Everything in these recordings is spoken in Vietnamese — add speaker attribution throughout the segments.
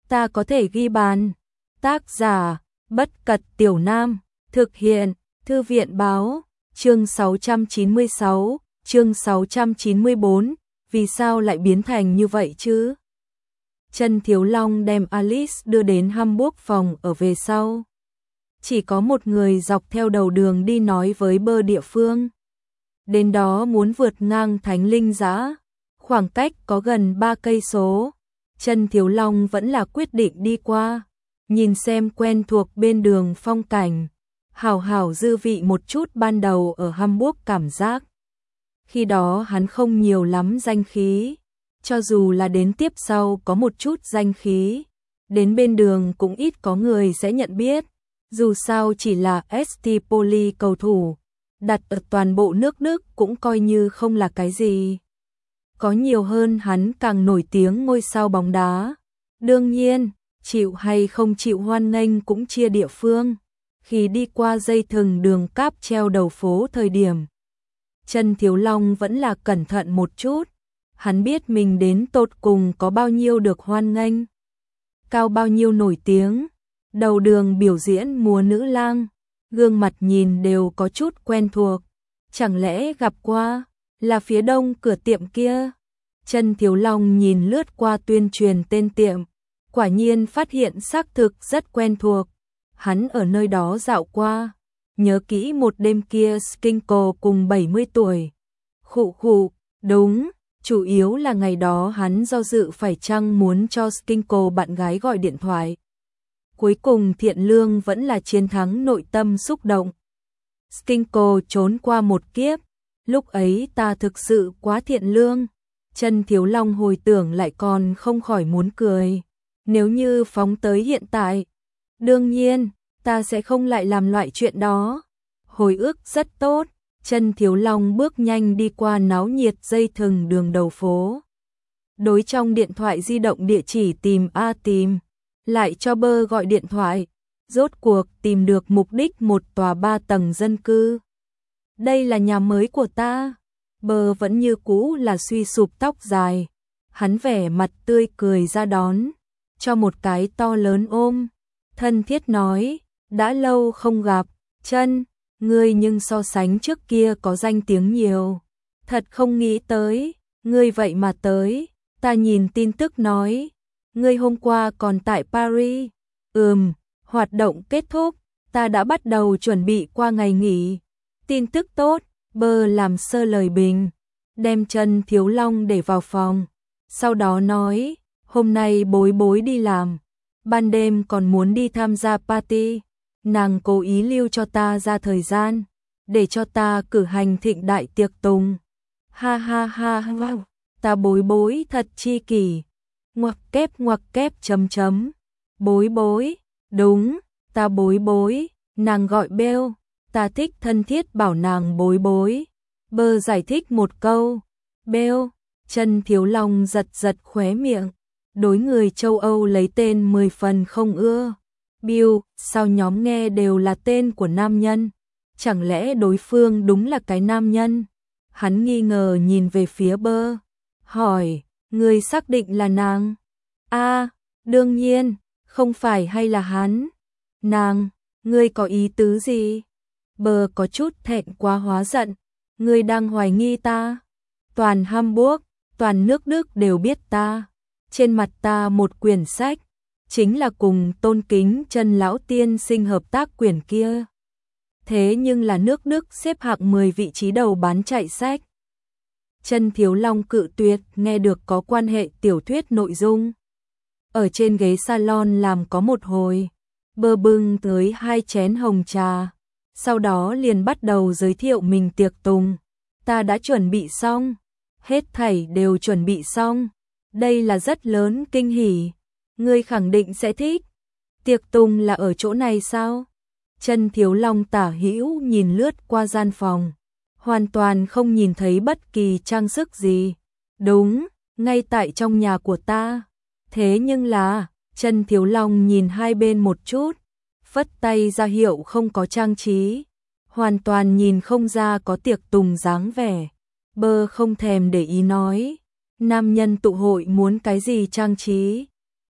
Speaker 1: ta có thể ghi bàn. Tác giả, Bất Cật Tiểu Nam, thực hiện, Thư viện báo, chương 696, chương 694, vì sao lại biến thành như vậy chứ? Trần Thiếu Long đem Alice đưa đến Hamburg phòng ở về sau. Chỉ có một người dọc theo đầu đường đi nói với bơ địa phương. Đến đó muốn vượt ngang Thánh Linh Dã, khoảng cách có gần 3 cây số. Trần Thiếu Long vẫn là quyết định đi qua, nhìn xem quen thuộc bên đường phong cảnh, hảo hảo dư vị một chút ban đầu ở Hamburg cảm giác. Khi đó hắn không nhiều lắm danh khí, cho dù là đến tiếp sau có một chút danh khí, đến bên đường cũng ít có người sẽ nhận biết, dù sao chỉ là ST Poli cầu thủ, đặt ở toàn bộ nước Đức cũng coi như không là cái gì. Có nhiều hơn hắn càng nổi tiếng ngôi sao bóng đá. Đương nhiên, chịu hay không chịu hoan nghênh cũng chia địa phương. Khi đi qua dây thừng đường cáp treo đầu phố thời điểm, Trần Thiếu Long vẫn là cẩn thận một chút. Hắn biết mình đến tột cùng có bao nhiêu được hoan nghênh, cao bao nhiêu nổi tiếng. Đầu đường biểu diễn múa nữ lang, gương mặt nhìn đều có chút quen thuộc. Chẳng lẽ gặp qua, là phía đông cửa tiệm kia? Trần Thiếu Long nhìn lướt qua tuyên truyền tên tiệm, quả nhiên phát hiện xác thực rất quen thuộc. Hắn ở nơi đó dạo qua, nhớ kỹ một đêm kia Skinko cùng 70 tuổi. Khụ khụ, đúng, chủ yếu là ngày đó hắn do dự phải chăng muốn cho Skinko bạn gái gọi điện thoại. Cuối cùng thiện lương vẫn là chiến thắng nội tâm xúc động. Skinko trốn qua một kiếp, lúc ấy ta thực sự quá thiện lương. Trần Thiếu Long hồi tưởng lại còn không khỏi muốn cười. Nếu như phóng tới hiện tại, đương nhiên, ta sẽ không lại làm loại chuyện đó. Hồi ức rất tốt, Trần Thiếu Long bước nhanh đi qua náo nhiệt dây thừng đường đầu phố. Đối trong điện thoại di động địa chỉ tìm tìm, lại cho bơ gọi điện thoại. Rốt cuộc tìm được mục đích một tòa 3 tầng dân cư. Đây là nhà mới của ta. Bơ vẫn như cũ là suy sụp tóc dài. Hắn vẻ mặt tươi cười ra đón, cho một cái to lớn ôm. Thân thiết nói, đã lâu không gặp, Trân, ngươi nhưng so sánh trước kia có danh tiếng nhiều. Thật không nghĩ tới, ngươi vậy mà tới. Ta nhìn tin tức nói, ngươi hôm qua còn tại Paris. Hoạt động kết thúc, ta đã bắt đầu chuẩn bị qua ngày nghỉ. Tin tức tốt, bơ làm sơ lời bình, đem Trần Thiếu Long để vào phòng. Sau đó nói, hôm nay bối bối đi làm, ban đêm còn muốn đi tham gia party. Nàng cố ý lưu cho ta ra thời gian, để cho ta cử hành thịnh đại tiệc tùng. Ha ha ha wow, ta bối bối thật chi kỷ. Ngoặc kép chấm. Bối bối, đúng, ta bối bối, nàng gọi Bell, ta thích thân thiết bảo nàng bối bối. Bơ giải thích một câu, Bell. Trần Thiếu Long giật khóe miệng, đối người châu Âu lấy tên 10 phần không ưa. Bill, sao nhóm nghe đều là tên của nam nhân, chẳng lẽ đối phương đúng là cái nam nhân? Hắn nghi ngờ nhìn về phía bơ, hỏi, người xác định là nàng? Đương nhiên, không phải hay là hắn? Nàng, ngươi có ý tứ gì? Bơ có chút thẹn quá hóa giận, ngươi đang hoài nghi ta? Toàn Hamburg, toàn nước Đức đều biết ta. Trên mặt ta một quyển sách, chính là cùng tôn kính Trần lão tiên sinh hợp tác quyển kia. Thế nhưng là nước Đức xếp hạng 10 vị trí đầu bán chạy sách. Trần Thiếu Long cự tuyệt nghe được có quan hệ tiểu thuyết nội dung. Ở trên ghế salon làm có một hồi, bơ bưng tới 2 chén hồng trà, sau đó liền bắt đầu giới thiệu mình tiệc tùng. Ta đã chuẩn bị xong, hết thảy đều chuẩn bị xong. Đây là rất lớn kinh hỉ, ngươi khẳng định sẽ thích. Tiệc tùng là ở chỗ này sao? Trần Thiếu Long tả hữu nhìn lướt qua gian phòng, hoàn toàn không nhìn thấy bất kỳ trang sức gì. Đúng, ngay tại trong nhà của ta. Thế nhưng là, Trần Thiếu Long nhìn hai bên một chút, phất tay ra hiệu không có trang trí, hoàn toàn nhìn không ra có tiệc tùng dáng vẻ. Bơ không thèm để ý nói, nam nhân tụ hội muốn cái gì trang trí?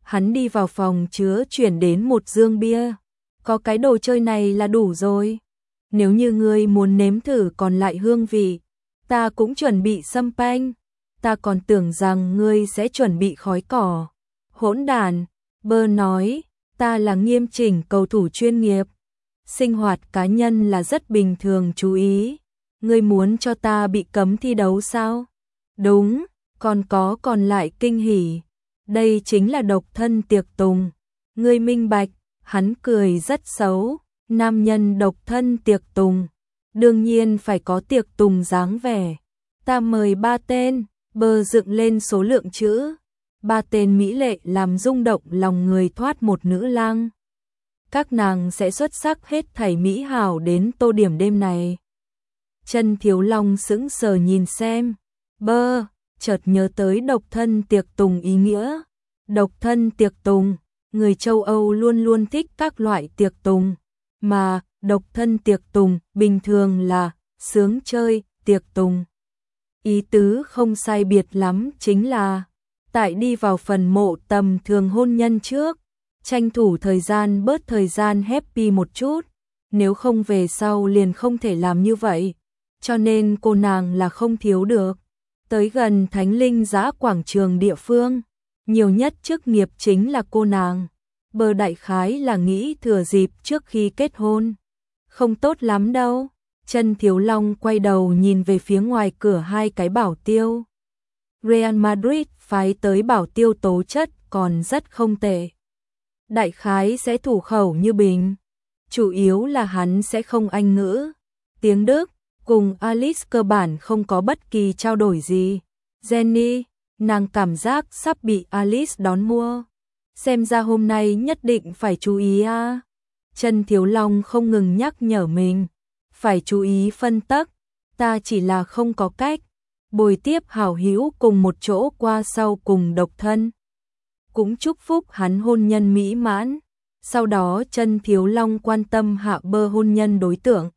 Speaker 1: Hắn đi vào phòng chứa chuyển đến một dương bia. Có cái đồ chơi này là đủ rồi. Nếu như ngươi muốn nếm thử còn lại hương vị, ta cũng chuẩn bị sâm panh. Ta còn tưởng rằng ngươi sẽ chuẩn bị khói cỏ. Hỗn đản, Bơ nói, ta là nghiêm chỉnh cầu thủ chuyên nghiệp. Sinh hoạt cá nhân là rất bình thường chú ý. Ngươi muốn cho ta bị cấm thi đấu sao? Đúng, còn có còn lại kinh hỉ. Đây chính là độc thân tiệc tùng. Ngươi minh bạch, hắn cười rất xấu. Nam nhân độc thân tiệc tùng, đương nhiên phải có tiệc tùng dáng vẻ. Ta mời 3 tên, Bơ dựng lên số lượng chữ. 3 tên mỹ lệ làm rung động lòng người thoát một nữ lang. Các nàng sẽ xuất sắc hết thảy mỹ hảo đến tô điểm đêm này. Chân Thiếu Long sững sờ nhìn xem. Bơ, chợt nhớ tới độc thân tiệc tùng ý nghĩa. Độc thân tiệc tùng, người châu Âu luôn luôn thích các loại tiệc tùng. Mà, độc thân tiệc tùng, bình thường là, sướng chơi, tiệc tùng. Ý tứ không sai biệt lắm chính là, tại đi vào phần mộ tầm thường hôn nhân trước, tranh thủ thời gian bớt thời gian happy một chút, nếu không về sau liền không thể làm như vậy, cho nên cô nàng là không thiếu được. Tới gần Thánh Linh Giã quảng trường địa phương, nhiều nhất chức nghiệp chính là cô nàng. Bơ đại khái là nghĩ thừa dịp trước khi kết hôn. Không tốt lắm đâu. Chân Thiếu Long quay đầu nhìn về phía ngoài cửa 2 cái bảo tiêu. Real Madrid phái tới bảo tiêu tố chất còn rất không tệ. Đại khái sẽ thủ khẩu như bình. Chủ yếu là hắn sẽ không Anh ngữ. Tiếng Đức, cùng Alice cơ bản không có bất kỳ trao đổi gì. Jenny, nàng cảm giác sắp bị Alice đón mua. Xem ra hôm nay nhất định phải chú ý a. Chân Thiếu Long không ngừng nhắc nhở mình. Phải chú ý phân tắc. Ta chỉ là không có cách. Bồi tiếp hảo hữu cùng một chỗ qua sau cùng độc thân. Cũng chúc phúc hắn hôn nhân mỹ mãn. Sau đó Chân Thiếu Long quan tâm hạ Bơ hôn nhân đối tượng.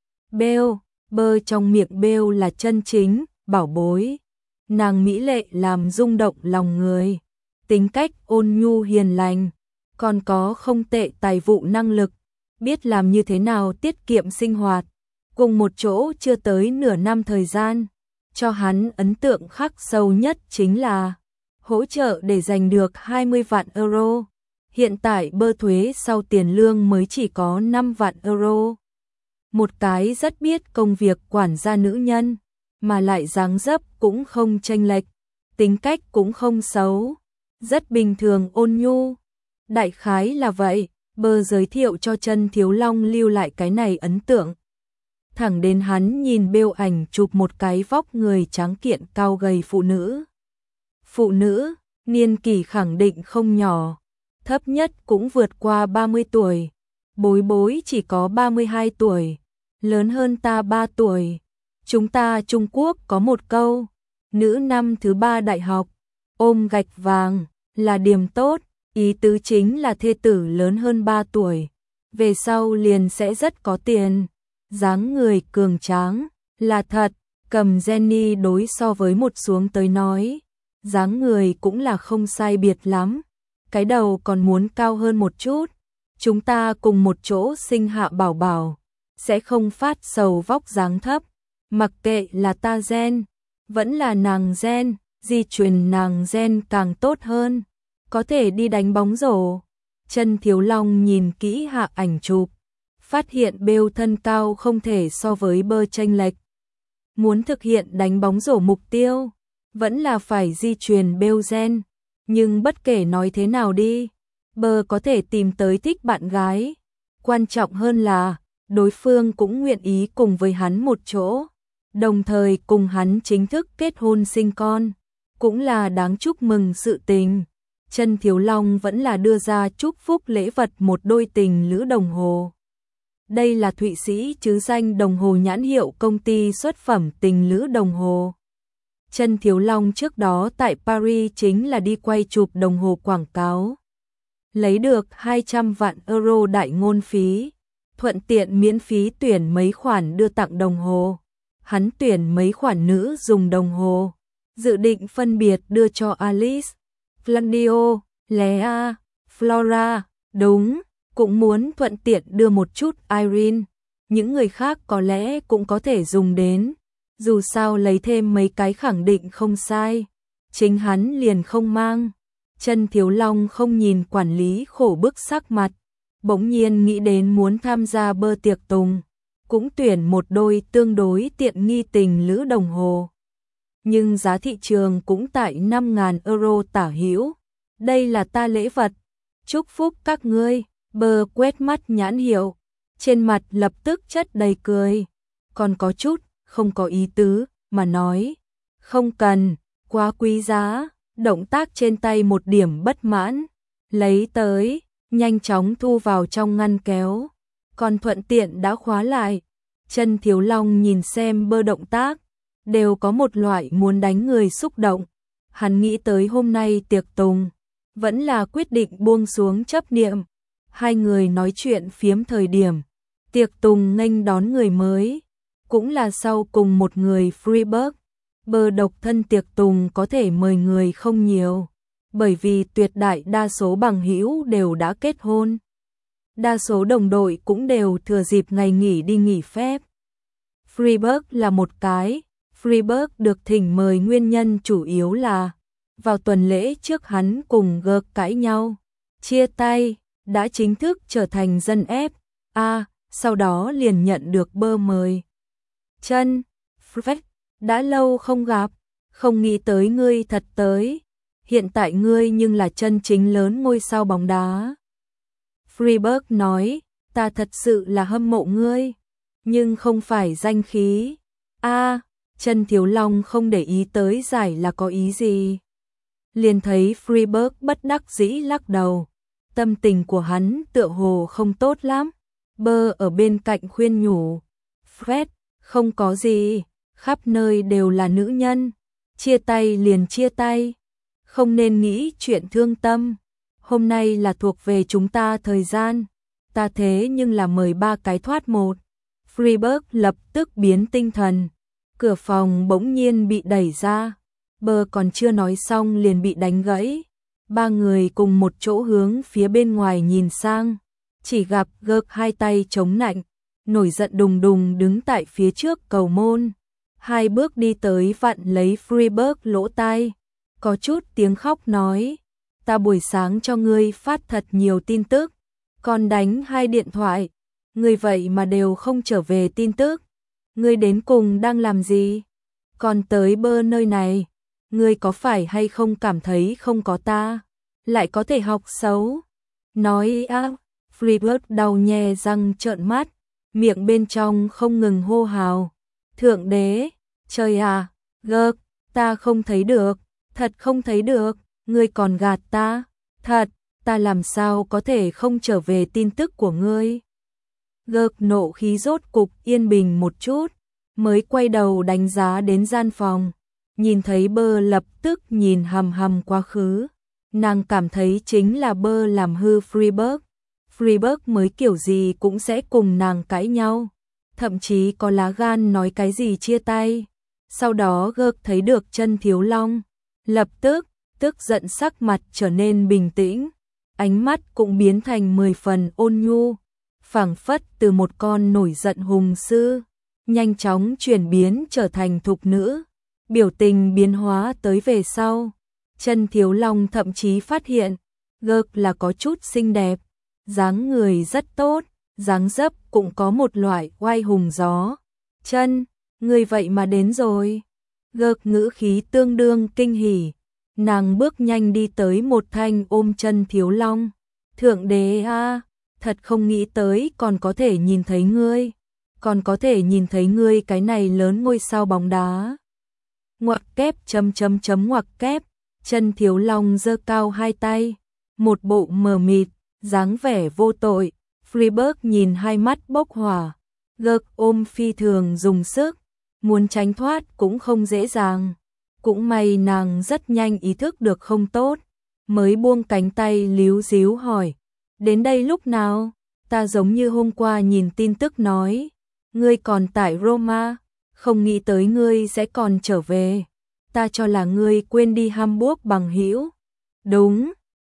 Speaker 1: Bơ trong miệng Bêu là chân chính, bảo bối. Nàng mỹ lệ làm rung động lòng người. Tính cách ôn nhu hiền lành, còn có không tệ tài vụ năng lực, biết làm như thế nào tiết kiệm sinh hoạt, cùng một chỗ chưa tới nửa năm thời gian, cho hắn ấn tượng khắc sâu nhất chính là hỗ trợ để giành được 20 vạn euro. Hiện tại Bơ thuế sau tiền lương mới chỉ có 5 vạn euro. Một cái rất biết công việc quản gia nữ nhân, mà lại dáng dấp cũng không chênh lệch, tính cách cũng không xấu. Rất bình thường ôn nhu. Đại khái là vậy, Bơ giới thiệu cho Chân Thiếu Long lưu lại cái này ấn tượng. Thẳng đến hắn nhìn Bêu ảnh chụp một cái vóc người tráng kiện cao gầy phụ nữ. Phụ nữ, niên kỷ khẳng định không nhỏ, thấp nhất cũng vượt qua 30 tuổi. Bối chỉ có 32 tuổi, lớn hơn ta 3 tuổi. Chúng ta Trung Quốc có một câu, nữ năm thứ 3 đại học, ôm gạch vàng, là điểm tốt, ý tứ chính là thê tử lớn hơn 3 tuổi, về sau liền sẽ rất có tiền, dáng người cường tráng, là thật, cầm Jenny đối so với một xuống tới nói, dáng người cũng là không sai biệt lắm, cái đầu còn muốn cao hơn một chút, chúng ta cùng một chỗ sinh hạ bảo bảo, sẽ không phát sầu vóc dáng thấp, mặc kệ là ta gen, vẫn là nàng gen, di truyền nàng gen càng tốt hơn, có thể đi đánh bóng rổ. Chân Thiếu Long nhìn kỹ hạ ảnh chụp, phát hiện Bêu thân cao không thể so với Bơ chênh lệch. Muốn thực hiện đánh bóng rổ mục tiêu, vẫn là phải di truyền Bêu gen, nhưng bất kể nói thế nào đi, Bơ có thể tìm tới thích bạn gái, quan trọng hơn là đối phương cũng nguyện ý cùng với hắn một chỗ, đồng thời cùng hắn chính thức kết hôn sinh con, cũng là đáng chúc mừng sự tình. Chân Thiếu Long vẫn là đưa ra chúc phúc lễ vật một đôi tình lữ đồng hồ. Đây là Thụy Sĩ chứ danh đồng hồ nhãn hiệu công ty xuất phẩm tình lữ đồng hồ. Chân Thiếu Long trước đó tại Paris chính là đi quay chụp đồng hồ quảng cáo. Lấy được 200 vạn euro đại ngôn phí, thuận tiện miễn phí tuyển mấy khoản đưa tặng đồng hồ. Hắn tuyển mấy khoản nữ dùng đồng hồ, dự định phân biệt đưa cho Alice, Flandio, Lea, Flora, đúng, cũng muốn thuận tiện đưa một chút Irene. Những người khác có lẽ cũng có thể dùng đến. Dù sao lấy thêm mấy cái khẳng định không sai. Chính hắn liền không mang. Chân Thiếu Long không nhìn quản lý khổ bức sắc mặt. Bỗng nhiên nghĩ đến muốn tham gia bơ tiệc tùng. Cũng tuyển một đôi tương đối tiện nghi tình lữ đồng hồ. Nhưng giá thị trường cũng tại 5.000 euro tả hữu. Đây là ta lễ vật. Chúc phúc các ngươi. Bơ quét mắt nhãn hiệu. Trên mặt lập tức chất đầy cười. Còn có chút, không có ý tứ, mà nói. Không cần, quá quý giá. Động tác trên tay một điểm bất mãn. Lấy tới, nhanh chóng thu vào trong ngăn kéo. Còn thuận tiện đã khóa lại. Chân Thiếu Long nhìn xem bơ động tác. Đều có một loại muốn đánh người xúc động. Hắn nghĩ tới hôm nay tiệc tùng. Vẫn là quyết định buông xuống chấp niệm. Hai người nói chuyện phiếm thời điểm. Tiệc tùng nghênh đón người mới. Cũng là sau cùng một người Freeburg. Bơ độc thân tiệc tùng có thể mời người không nhiều. Bởi vì tuyệt đại đa số bằng hữu đều đã kết hôn. Đa số đồng đội cũng đều thừa dịp ngày nghỉ đi nghỉ phép. Freeburg là một cái. Freeburg được thỉnh mời nguyên nhân chủ yếu là vào tuần lễ trước hắn cùng Gợc cãi nhau, chia tay, đã chính thức trở thành dân FA, sau đó liền nhận được bơ mời. Chân, Fred, đã lâu không gặp, không nghĩ tới ngươi thật tới, hiện tại ngươi nhưng là chân chính lớn ngôi sao bóng đá. Freeburg nói, ta thật sự là hâm mộ ngươi, nhưng không phải danh khí. Chân Thiếu Long không để ý tới giải là có ý gì. Liền thấy Freeburg bất đắc dĩ lắc đầu. Tâm tình của hắn tựa hồ không tốt lắm. Bơ ở bên cạnh khuyên nhủ. Fred, không có gì, khắp nơi đều là nữ nhân. Chia tay liền chia tay. Không nên nghĩ chuyện thương tâm. Hôm nay là thuộc về chúng ta thời gian. Ta thế nhưng là mời 3 cái thoát một. Freeburg lập tức biến tinh thần. Cửa phòng bỗng nhiên bị đẩy ra. Bơ còn chưa nói xong liền bị đánh gãy. 3 người cùng một chỗ hướng phía bên ngoài nhìn sang. Chỉ gặp Gợc hai tay chống nạnh. Nổi giận đùng đùng đứng tại phía trước cầu môn. 2 bước đi tới vặn lấy Freeburg lỗ tai. Có chút tiếng khóc nói. Ta buổi sáng cho ngươi phát thật nhiều tin tức. Còn đánh 2 điện thoại. Ngươi vậy mà đều không trở về tin tức. Ngươi đến cùng đang làm gì? Còn tới bơ nơi này, ngươi có phải hay không cảm thấy không có ta, lại có thể học xấu? Nói Freeburg đau nhè răng trợn mắt, miệng bên trong không ngừng hô hào. Thượng đế, trời à, Gợc, ta không thấy được, thật không thấy được, ngươi còn gạt ta, thật, ta làm sao có thể không trở về tin tức của ngươi? Gợc nộ khí rốt cục yên bình một chút, mới quay đầu đánh giá đến gian phòng, nhìn thấy bơ lập tức nhìn hằm hằm quá khứ. Nàng cảm thấy chính là bơ làm hư Freeburg. Freeburg mới kiểu gì cũng sẽ cùng nàng cãi nhau, thậm chí có lá gan nói cái gì chia tay. Sau đó Gợc thấy được Chân Thiếu Long, lập tức giận sắc mặt trở nên bình tĩnh, ánh mắt cũng biến thành 10 phần ôn nhu, phảng phất từ một con nổi giận hùng sư, nhanh chóng chuyển biến trở thành thục nữ. Biểu tình biến hóa tới về sau, Chân Thiếu Long thậm chí phát hiện, Gợc là có chút xinh đẹp, dáng người rất tốt, dáng dấp cũng có một loại oai hùng gió. Chân, ngươi vậy mà đến rồi. Gợc ngữ khí tương đương kinh hỉ, nàng bước nhanh đi tới một thanh ôm Chân Thiếu Long. Thượng đế a, thật không nghĩ tới còn có thể nhìn thấy ngươi, còn có thể nhìn thấy ngươi cái này lớn ngôi sao bóng đá. Ngoặc kép ngoặc kép, Chân Thiếu Long giơ cao hai tay, một bộ mờ mịt, dáng vẻ vô tội. Freeburg nhìn hai mắt bốc hỏa, Gợc ôm phi thường dùng sức, muốn tránh thoát cũng không dễ dàng. Cũng may nàng rất nhanh ý thức được không tốt, mới buông cánh tay líu díu hỏi, đến đây lúc nào? Ta giống như hôm qua nhìn tin tức nói, ngươi còn tại Roma, không nghĩ tới ngươi sẽ còn trở về. Ta cho là ngươi quên đi Hamburg bằng hữu. Đúng,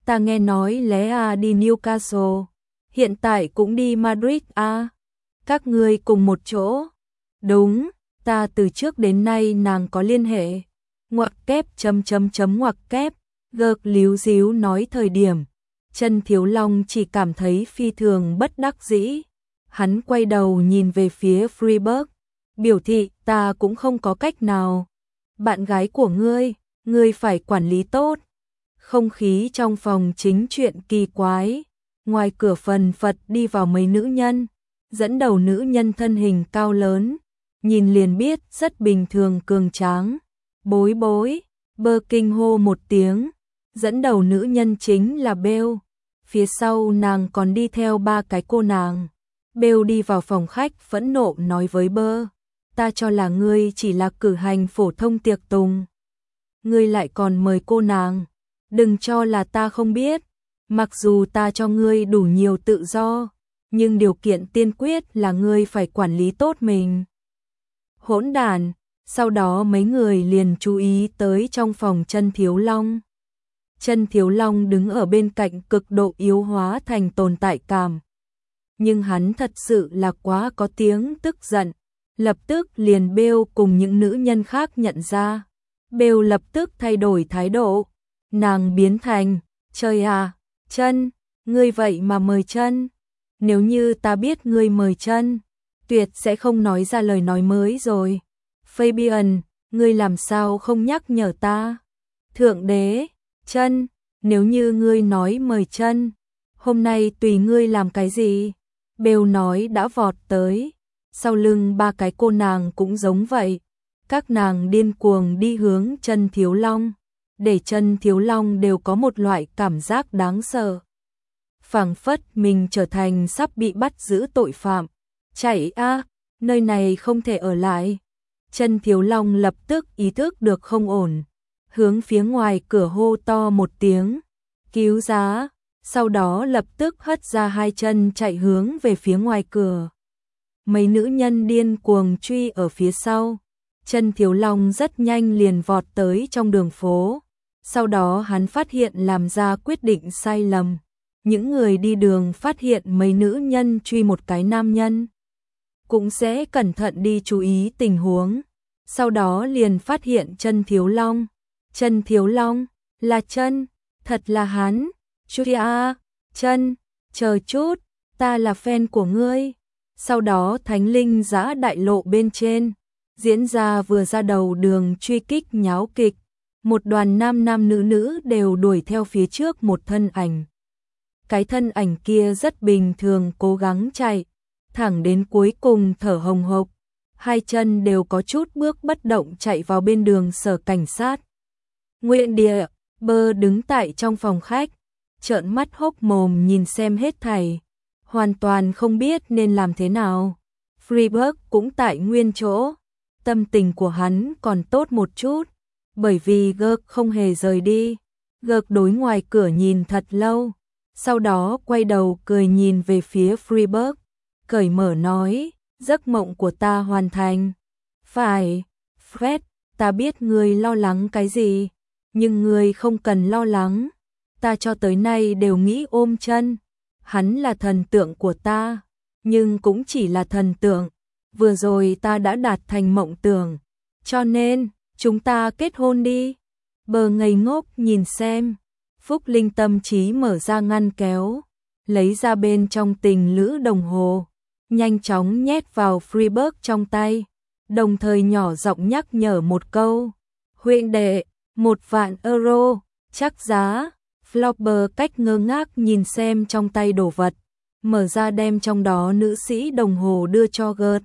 Speaker 1: ta nghe nói Lea đi Newcastle, hiện tại cũng đi Madrid à? Các ngươi cùng một chỗ? Đúng, ta từ trước đến nay nàng có liên hệ. Ngoặc kép ngoặc kép, gợc líu díu nói thời điểm. Chân Thiếu Long chỉ cảm thấy phi thường bất đắc dĩ. Hắn quay đầu nhìn về phía Freeburg, biểu thị ta cũng không có cách nào. Bạn gái của ngươi phải quản lý tốt. Không khí trong phòng chính chuyện kỳ quái. Ngoài cửa phần phật đi vào mấy nữ nhân. Dẫn đầu nữ nhân thân hình cao lớn, nhìn liền biết rất bình thường cường tráng. Bối bối, Bơ kinh hô một tiếng. Dẫn đầu nữ nhân chính là Bell. Phía sau nàng còn đi theo 3 cái cô nàng. Bell đi vào phòng khách phẫn nộ nói với Bơ, ta cho là ngươi chỉ là cử hành phổ thông tiệc tùng. Ngươi lại còn mời cô nàng. Đừng cho là ta không biết. Mặc dù ta cho ngươi đủ nhiều tự do, nhưng điều kiện tiên quyết là ngươi phải quản lý tốt mình. Hỗn đản. Sau đó mấy người liền chú ý tới trong phòng Chân Thiếu Long. Chân Thiếu Long đứng ở bên cạnh cực độ yếu hóa thành tồn tại cảm. Nhưng hắn thật sự là quá có tiếng tức giận. Lập tức liền Bêu cùng những nữ nhân khác nhận ra. Bêu lập tức thay đổi thái độ. Nàng biến thành, trời à, Chân, ngươi vậy mà mời Chân. Nếu như ta biết ngươi mời Chân, tuyệt sẽ không nói ra lời nói mới rồi. Fabian, ngươi làm sao không nhắc nhở ta? Thượng đế, Chân, nếu như ngươi nói mời Chân, hôm nay tùy ngươi làm cái gì? Bêu nói đã vọt tới. Sau lưng 3 cái cô nàng cũng giống vậy. Các nàng điên cuồng đi hướng Chân Thiếu Long. Để Chân Thiếu Long đều có một loại cảm giác đáng sợ. Phảng phất mình trở thành sắp bị bắt giữ tội phạm. Chạy a, nơi này không thể ở lại. Chân Thiếu Long lập tức ý thức được không ổn. Hướng phía ngoài cửa hô to một tiếng. Cứu giá. Sau đó lập tức hất ra 2 chân chạy hướng về phía ngoài cửa. Mấy nữ nhân điên cuồng truy ở phía sau. Chân Thiếu Long rất nhanh liền vọt tới trong đường phố. Sau đó hắn phát hiện làm ra quyết định sai lầm. Những người đi đường phát hiện mấy nữ nhân truy một cái nam nhân, cũng sẽ cẩn thận đi chú ý tình huống. Sau đó liền phát hiện Chân Thiếu Long. Chân Thiếu Long, là Chân, thật là hắn. Julia, Chân, chờ chút, ta là fan của ngươi. Sau đó Thánh Linh Giã đại lộ bên trên, diễn ra vừa ra đầu đường truy kích nháo kịch. Một đoàn nam nam nữ nữ đều đuổi theo phía trước một thân ảnh. Cái thân ảnh kia rất bình thường cố gắng chạy, thẳng đến cuối cùng thở hồng hộc. 2 chân đều có chút bước bất động chạy vào bên đường sở cảnh sát. Nguyện Địa, Bơ đứng tại trong phòng khách, trợn mắt hốc mồm nhìn xem hết thảy, hoàn toàn không biết nên làm thế nào. Freeburg cũng tại nguyên chỗ, tâm tình của hắn còn tốt một chút, bởi vì Gợc không hề rời đi. Gợc đối ngoài cửa nhìn thật lâu, sau đó quay đầu cười nhìn về phía Freeburg, cởi mở nói, giấc mộng của ta hoàn thành. Phải, Fred, ta biết ngươi lo lắng cái gì, nhưng ngươi không cần lo lắng. Ta cho tới nay đều nghĩ ôm Chân. Hắn là thần tượng của ta, nhưng cũng chỉ là thần tượng. Vừa rồi ta đã đạt thành mộng tưởng, cho nên, chúng ta kết hôn đi. Bờ ngây ngốc nhìn xem. Phúc Linh tâm trí mở ra ngăn kéo, lấy ra bên trong tình lữ đồng hồ, nhanh chóng nhét vào Freeburg trong tay, đồng thời nhỏ giọng nhắc nhở một câu. Huynh đệ, 1.000.000 euro, chắc giá. Flopper cách ngơ ngác nhìn xem trong tay đồ vật, mở ra đem trong đó nữ sĩ đồng hồ đưa cho Gợt.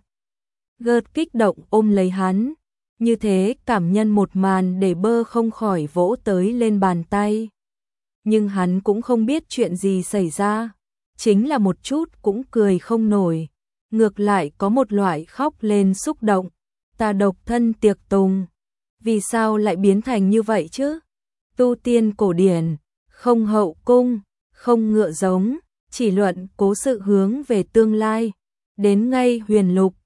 Speaker 1: Gợt kích động ôm lấy hắn, như thế cảm nhân một màn để Bơ không khỏi vỗ tới lên bàn tay. Nhưng hắn cũng không biết chuyện gì xảy ra, chính là một chút cũng cười không nổi, ngược lại có một loại khóc lên xúc động. Ta độc thân tiệc tùng, vì sao lại biến thành như vậy chứ? Tu tiên cổ điển, không hậu cung, không ngựa giống, chỉ luận cố sự hướng về tương lai, đến ngay huyền lục.